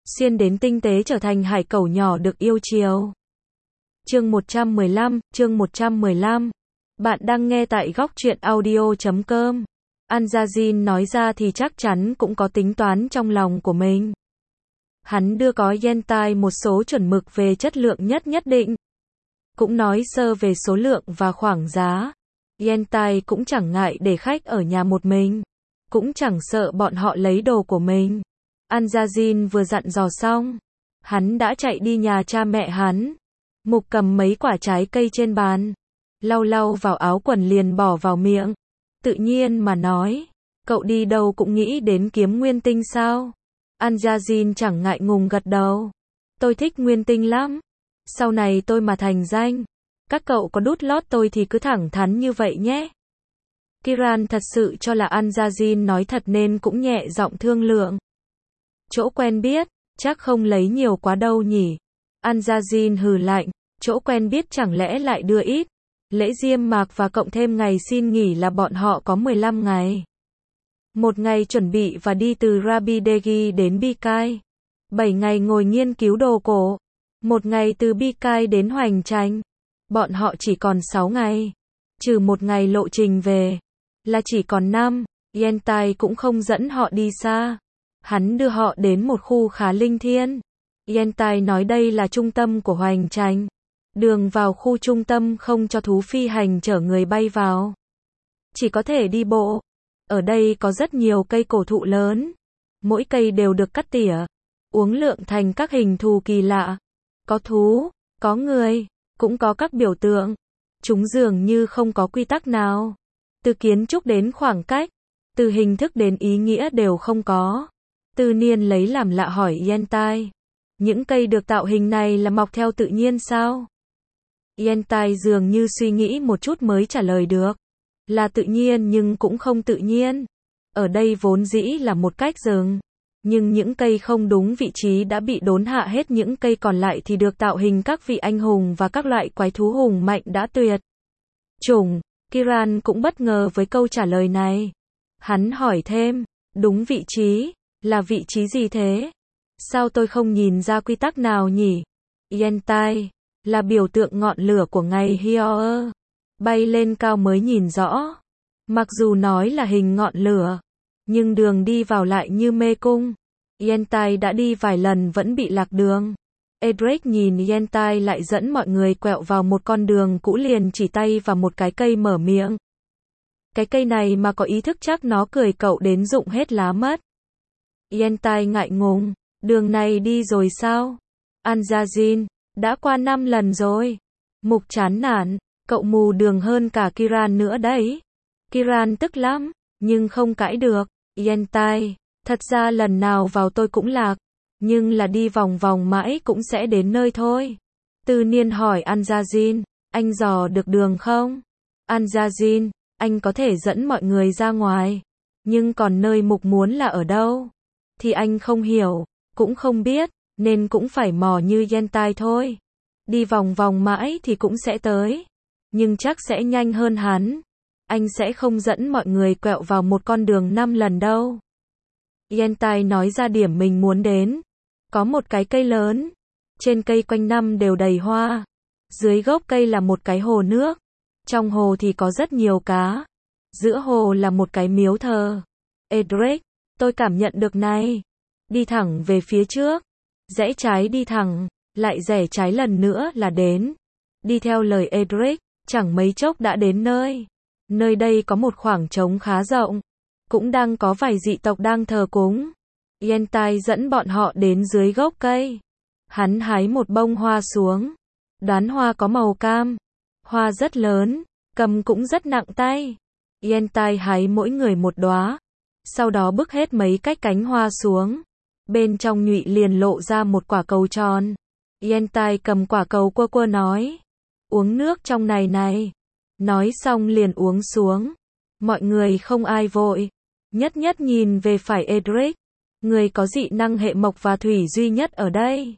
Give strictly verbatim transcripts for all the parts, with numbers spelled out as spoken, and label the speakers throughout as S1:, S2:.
S1: xuyên đến tinh tế trở thành hải cẩu nhỏ được yêu chiều. Chương một trăm mười lăm, chương một trăm mười lăm. Bạn đang nghe tại góc truyện audio chấm com. Anjazin nói ra thì chắc chắn cũng có tính toán trong lòng của mình. Hắn đưa có Yentai một số chuẩn mực về chất lượng nhất nhất định. Cũng nói sơ về số lượng và khoảng giá. Yentai cũng chẳng ngại để khách ở nhà một mình. Cũng chẳng sợ bọn họ lấy đồ của mình. Anjazin vừa dặn dò xong, hắn đã chạy đi nhà cha mẹ hắn. Mục cầm mấy quả trái cây trên bàn, lau lau vào áo quần liền bỏ vào miệng. Tự nhiên mà nói, cậu đi đâu cũng nghĩ đến kiếm nguyên tinh sao? Anjazin chẳng ngại ngùng gật đầu. Tôi thích nguyên tinh lắm. Sau này tôi mà thành danh, các cậu có đút lót tôi thì cứ thẳng thắn như vậy nhé. Kiran thật sự cho là Anjazin nói thật nên cũng nhẹ giọng thương lượng. Chỗ quen biết, chắc không lấy nhiều quá đâu nhỉ. Anjazin hừ lạnh, chỗ quen biết chẳng lẽ lại đưa ít. Lễ diêm mạc và cộng thêm ngày xin nghỉ là bọn họ có mười lăm ngày. Một ngày chuẩn bị và đi từ Rabidegi đến Bikai. Bảy ngày ngồi nghiên cứu đồ cổ. Một ngày từ Bikai đến Hoành Tránh. Bọn họ chỉ còn sáu ngày. Trừ một ngày lộ trình về, là chỉ còn năm. Yentai cũng không dẫn họ đi xa. Hắn đưa họ đến một khu khá linh thiêng. Yentai nói đây là trung tâm của Hoành Tránh. Đường vào khu trung tâm không cho thú phi hành chở người bay vào. Chỉ có thể đi bộ. Ở đây có rất nhiều cây cổ thụ lớn. Mỗi cây đều được cắt tỉa, uốn lượn thành các hình thù kỳ lạ. Có thú, có người, cũng có các biểu tượng. Chúng dường như không có quy tắc nào. Từ kiến trúc đến khoảng cách, từ hình thức đến ý nghĩa đều không có. Tư Niên lấy làm lạ hỏi Yentai. Những cây được tạo hình này là mọc theo tự nhiên sao? Yentai dường như suy nghĩ một chút mới trả lời được. Là tự nhiên nhưng cũng không tự nhiên. Ở đây vốn dĩ là một cách rừng. Nhưng những cây không đúng vị trí đã bị đốn hạ hết, những cây còn lại thì được tạo hình các vị anh hùng và các loại quái thú hùng mạnh đã tuyệt chủng. Kiran cũng bất ngờ với câu trả lời này. Hắn hỏi thêm, đúng vị trí, là vị trí gì thế? Sao tôi không nhìn ra quy tắc nào nhỉ? Yentai, là biểu tượng ngọn lửa của ngày Hioer. Bay lên cao mới nhìn rõ. Mặc dù nói là hình ngọn lửa, nhưng đường đi vào lại như mê cung. Yentai đã đi vài lần vẫn bị lạc đường. Edric nhìn Yentai lại dẫn mọi người quẹo vào một con đường cũ liền chỉ tay vào một cái cây mở miệng. Cái cây này mà có ý thức chắc nó cười cậu đến rụng hết lá mất. Yentai ngại ngùng, đường này đi rồi sao? Anjazin, đã qua năm lần rồi. Mục chán nản, cậu mù đường hơn cả Kiran nữa đấy. Kiran tức lắm, nhưng không cãi được. Yentai, thật ra lần nào vào tôi cũng lạc, nhưng là đi vòng vòng mãi cũng sẽ đến nơi thôi. Tư Niên hỏi Anjazin, anh dò được đường không? Anjazin, anh có thể dẫn mọi người ra ngoài, nhưng còn nơi mục muốn là ở đâu? Thì anh không hiểu, cũng không biết, nên cũng phải mò như Yentai thôi. Đi vòng vòng mãi thì cũng sẽ tới, nhưng chắc sẽ nhanh hơn hắn. Anh sẽ không dẫn mọi người quẹo vào một con đường năm lần đâu. Yentai nói ra điểm mình muốn đến. Có một cái cây lớn. Trên cây quanh năm đều đầy hoa. Dưới gốc cây là một cái hồ nước. Trong hồ thì có rất nhiều cá. Giữa hồ là một cái miếu thờ. Edric, tôi cảm nhận được này. Đi thẳng về phía trước. Rẽ trái đi thẳng. Lại rẽ trái lần nữa là đến. Đi theo lời Edric, chẳng mấy chốc đã đến nơi. Nơi đây có một khoảng trống khá rộng. Cũng đang có vài dị tộc đang thờ cúng. Yentai dẫn bọn họ đến dưới gốc cây. Hắn hái một bông hoa xuống. Đoán hoa có màu cam. Hoa rất lớn, cầm cũng rất nặng tay. Yentai hái mỗi người một đóa. Sau đó bức hết mấy cách cánh hoa xuống. Bên trong nhụy liền lộ ra một quả cầu tròn. Yentai cầm quả cầu quơ quơ nói. Uống nước trong này này. Nói xong liền uống xuống. Mọi người không ai vội. Nhất nhất nhìn về phải Edric. Người có dị năng hệ mộc và thủy duy nhất ở đây.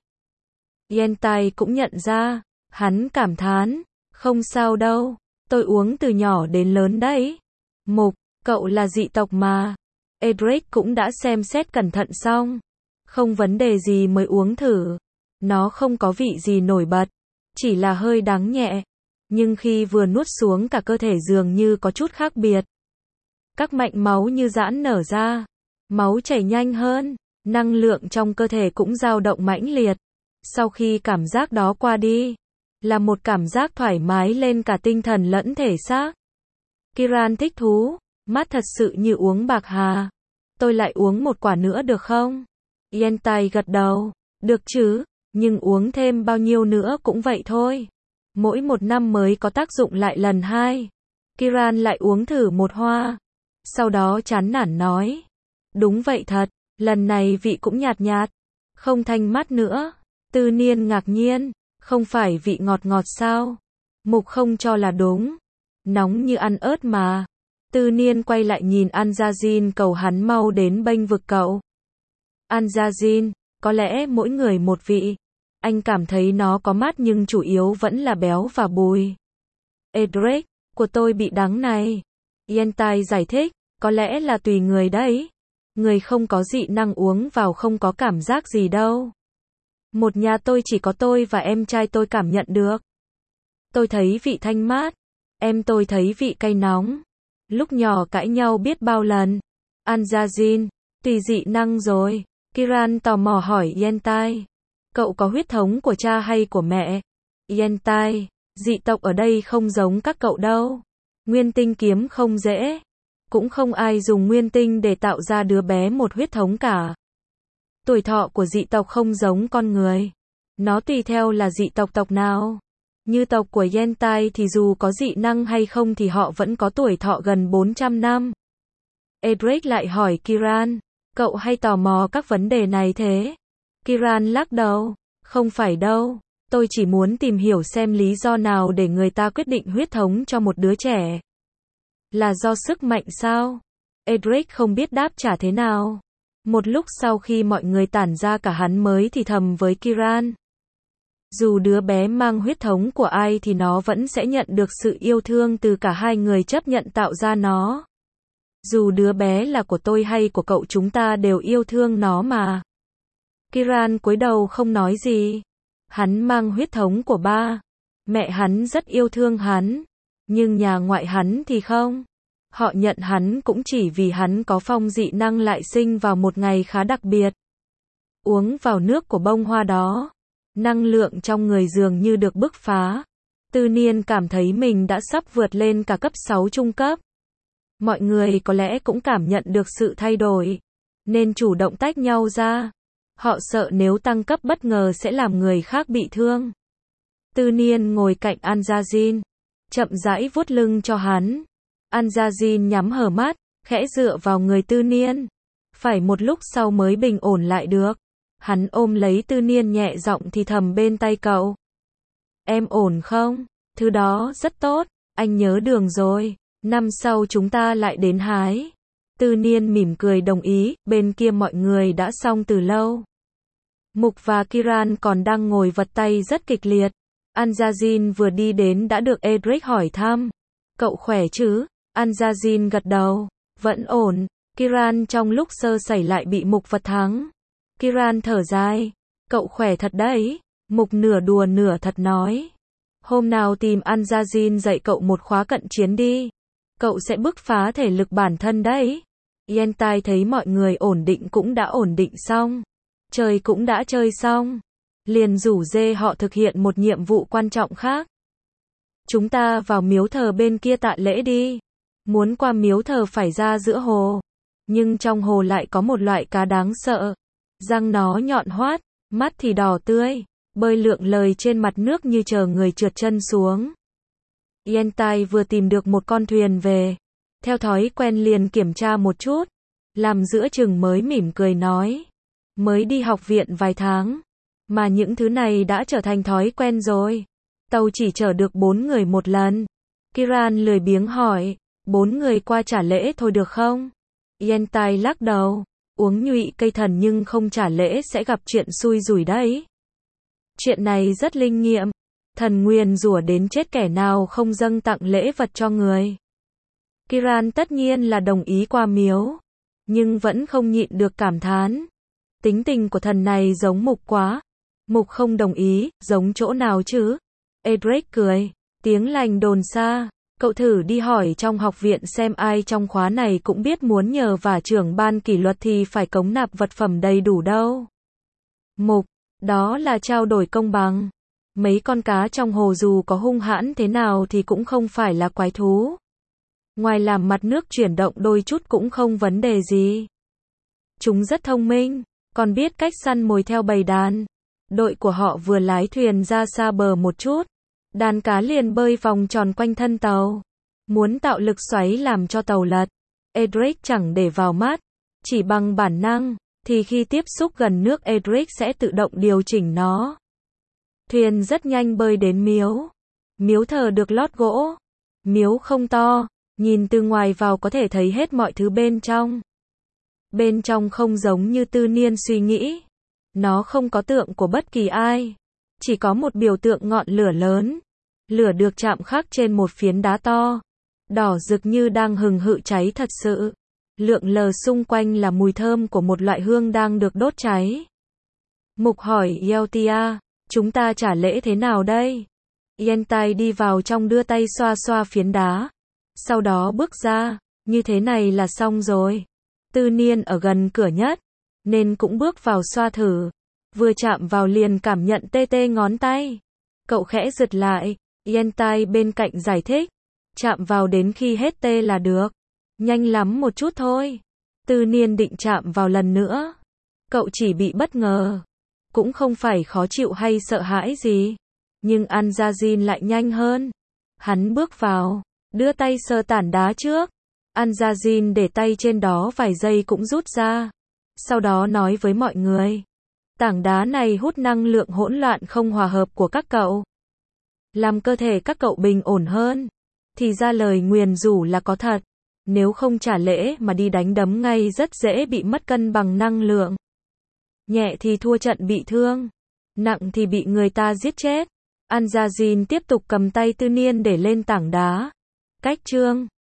S1: Yentai cũng nhận ra. Hắn cảm thán. Không sao đâu. Tôi uống từ nhỏ đến lớn đấy. Mục, cậu là dị tộc mà. Edric cũng đã xem xét cẩn thận xong. Không vấn đề gì mới uống thử. Nó không có vị gì nổi bật, chỉ là hơi đắng nhẹ. Nhưng khi vừa nuốt xuống cả cơ thể dường như có chút khác biệt. Các mạch máu như giãn nở ra. Máu chảy nhanh hơn. Năng lượng trong cơ thể cũng dao động mãnh liệt. Sau khi cảm giác đó qua đi, là một cảm giác thoải mái lên cả tinh thần lẫn thể xác. Kiran thích thú, mát thật sự như uống bạc hà. Tôi lại uống một quả nữa được không? Yentai gật đầu, được chứ, nhưng uống thêm bao nhiêu nữa cũng vậy thôi. Mỗi một năm mới có tác dụng lại lần hai. Kiran lại uống thử một hoa. Sau đó chán nản nói. Đúng vậy thật, lần này vị cũng nhạt nhạt, không thanh mát nữa. Tư Niên ngạc nhiên, không phải vị ngọt ngọt sao? Mục không cho là đúng. Nóng như ăn ớt mà. Tư Niên quay lại nhìn Anjazin cầu hắn mau đến bênh vực cậu. Anjazin, có lẽ mỗi người một vị. Anh cảm thấy nó có mát nhưng chủ yếu vẫn là béo và bùi. Edric, của tôi bị đắng này. Yentai giải thích, có lẽ là tùy người đấy. Người không có dị năng uống vào không có cảm giác gì đâu. Một nhà tôi chỉ có tôi và em trai tôi cảm nhận được. Tôi thấy vị thanh mát. Em tôi thấy vị cay nóng. Lúc nhỏ cãi nhau biết bao lần. Anjazin, tùy dị năng rồi. Kiran tò mò hỏi Yentai. Cậu có huyết thống của cha hay của mẹ? Yentai, dị tộc ở đây không giống các cậu đâu. Nguyên tinh kiếm không dễ. Cũng không ai dùng nguyên tinh để tạo ra đứa bé một huyết thống cả. Tuổi thọ của dị tộc không giống con người. Nó tùy theo là dị tộc tộc nào. Như tộc của Yentai thì dù có dị năng hay không thì họ vẫn có tuổi thọ gần bốn trăm năm. Edric lại hỏi Kiran, cậu hay tò mò các vấn đề này thế? Kiran lắc đầu, không phải đâu, tôi chỉ muốn tìm hiểu xem lý do nào để người ta quyết định huyết thống cho một đứa trẻ. Là do sức mạnh sao? Edric không biết đáp trả thế nào. Một lúc sau khi mọi người tản ra cả hắn mới thì thầm với Kiran. Dù đứa bé mang huyết thống của ai thì nó vẫn sẽ nhận được sự yêu thương từ cả hai người chấp nhận tạo ra nó. Dù đứa bé là của tôi hay của cậu chúng ta đều yêu thương nó mà. Kiran cúi đầu không nói gì. Hắn mang huyết thống của ba. Mẹ hắn rất yêu thương hắn. Nhưng nhà ngoại hắn thì không. Họ nhận hắn cũng chỉ vì hắn có phong dị năng lại sinh vào một ngày khá đặc biệt. Uống vào nước của bông hoa đó. Năng lượng trong người dường như được bứt phá. Tư Niên cảm thấy mình đã sắp vượt lên cả cấp sáu trung cấp. Mọi người có lẽ cũng cảm nhận được sự thay đổi. Nên chủ động tách nhau ra. Họ sợ nếu tăng cấp bất ngờ sẽ làm người khác bị thương. Tư Niên ngồi cạnh Anjazin. Chậm rãi vuốt lưng cho hắn. Anjazin nhắm hờ mắt, khẽ dựa vào người Tư Niên. Phải một lúc sau mới bình ổn lại được. Hắn ôm lấy Tư Niên nhẹ giọng thì thầm bên tay cậu. Em ổn không? Thứ đó rất tốt, anh nhớ đường rồi. Năm sau chúng ta lại đến hái. Tư Niên mỉm cười đồng ý, bên kia mọi người đã xong từ lâu. Mục và Kiran còn đang ngồi vật tay rất kịch liệt. Anjazin vừa đi đến đã được Edric hỏi thăm. Cậu khỏe chứ? Anjazin gật đầu. Vẫn ổn. Kiran trong lúc sơ sẩy lại bị Mục vật thắng. Kiran thở dài. Cậu khỏe thật đấy. Mục nửa đùa nửa thật nói. Hôm nào tìm Anjazin dạy cậu một khóa cận chiến đi. Cậu sẽ bứt phá thể lực bản thân đấy. Yentai thấy mọi người ổn định cũng đã ổn định xong. Chơi cũng đã chơi xong. Liền rủ dê họ thực hiện một nhiệm vụ quan trọng khác. Chúng ta vào miếu thờ bên kia tạ lễ đi. Muốn qua miếu thờ phải ra giữa hồ. Nhưng trong hồ lại có một loại cá đáng sợ. Răng nó nhọn hoắt, mắt thì đỏ tươi. Bơi lượn lờ trên mặt nước như chờ người trượt chân xuống. Yentai vừa tìm được một con thuyền về. Theo thói quen liền kiểm tra một chút. Làm giữa chừng mới mỉm cười nói. Mới đi học viện vài tháng. Mà những thứ này đã trở thành thói quen rồi. Tàu chỉ chở được bốn người một lần. Kiran lười biếng hỏi. Bốn người qua trả lễ thôi được không? Yentai lắc đầu. Uống nhụy cây thần nhưng không trả lễ sẽ gặp chuyện xui rủi đấy. Chuyện này rất linh nghiệm. Thần nguyền rủa đến chết kẻ nào không dâng tặng lễ vật cho người. Kiran tất nhiên là đồng ý qua miếu. Nhưng vẫn không nhịn được cảm thán. Tính tình của thần này giống Mục quá. Mục không đồng ý, giống chỗ nào chứ? Edric cười. Tiếng lành đồn xa. Cậu thử đi hỏi trong học viện xem ai trong khóa này cũng biết muốn nhờ vả trưởng ban kỷ luật thì phải cống nạp vật phẩm đầy đủ đâu. Mục, đó là trao đổi công bằng. Mấy con cá trong hồ dù có hung hãn thế nào thì cũng không phải là quái thú. Ngoài làm mặt nước chuyển động đôi chút cũng không vấn đề gì. Chúng rất thông minh, còn biết cách săn mồi theo bầy đàn. Đội của họ vừa lái thuyền ra xa bờ một chút, đàn cá liền bơi vòng tròn quanh thân tàu, muốn tạo lực xoáy làm cho tàu lật. Edric chẳng để vào mắt, chỉ bằng bản năng, thì khi tiếp xúc gần nước Edric sẽ tự động điều chỉnh nó. Thuyền rất nhanh bơi đến miếu. Miếu thờ được lót gỗ. Miếu không to, nhìn từ ngoài vào có thể thấy hết mọi thứ bên trong. Bên trong không giống như Tư Niên suy nghĩ. Nó không có tượng của bất kỳ ai. Chỉ có một biểu tượng ngọn lửa lớn. Lửa được chạm khắc trên một phiến đá to. Đỏ rực như đang hừng hự cháy thật sự. Lượn lờ xung quanh là mùi thơm của một loại hương đang được đốt cháy. Mục hỏi Yeltia, chúng ta trả lễ thế nào đây? Yentai đi vào trong đưa tay xoa xoa phiến đá. Sau đó bước ra, như thế này là xong rồi. Tư Niên ở gần cửa nhất, nên cũng bước vào xoa thử. Vừa chạm vào liền cảm nhận tê tê ngón tay. Cậu khẽ giật lại, Yentai bên cạnh giải thích. Chạm vào đến khi hết tê là được. Nhanh lắm một chút thôi. Tư Niên định chạm vào lần nữa. Cậu chỉ bị bất ngờ. Cũng không phải khó chịu hay sợ hãi gì. Nhưng Anjazin lại nhanh hơn. Hắn bước vào, đưa tay sờ tảng đá trước. Anjazin để tay trên đó vài giây cũng rút ra. Sau đó nói với mọi người. Tảng đá này hút năng lượng hỗn loạn không hòa hợp của các cậu. Làm cơ thể các cậu bình ổn hơn. Thì ra lời nguyền rủa là có thật. Nếu không trả lễ mà đi đánh đấm ngay rất dễ bị mất cân bằng năng lượng. Nhẹ thì thua trận bị thương. Nặng thì bị người ta giết chết. Anjazin tiếp tục cầm tay Tư Niên để lên tảng đá. Cách chương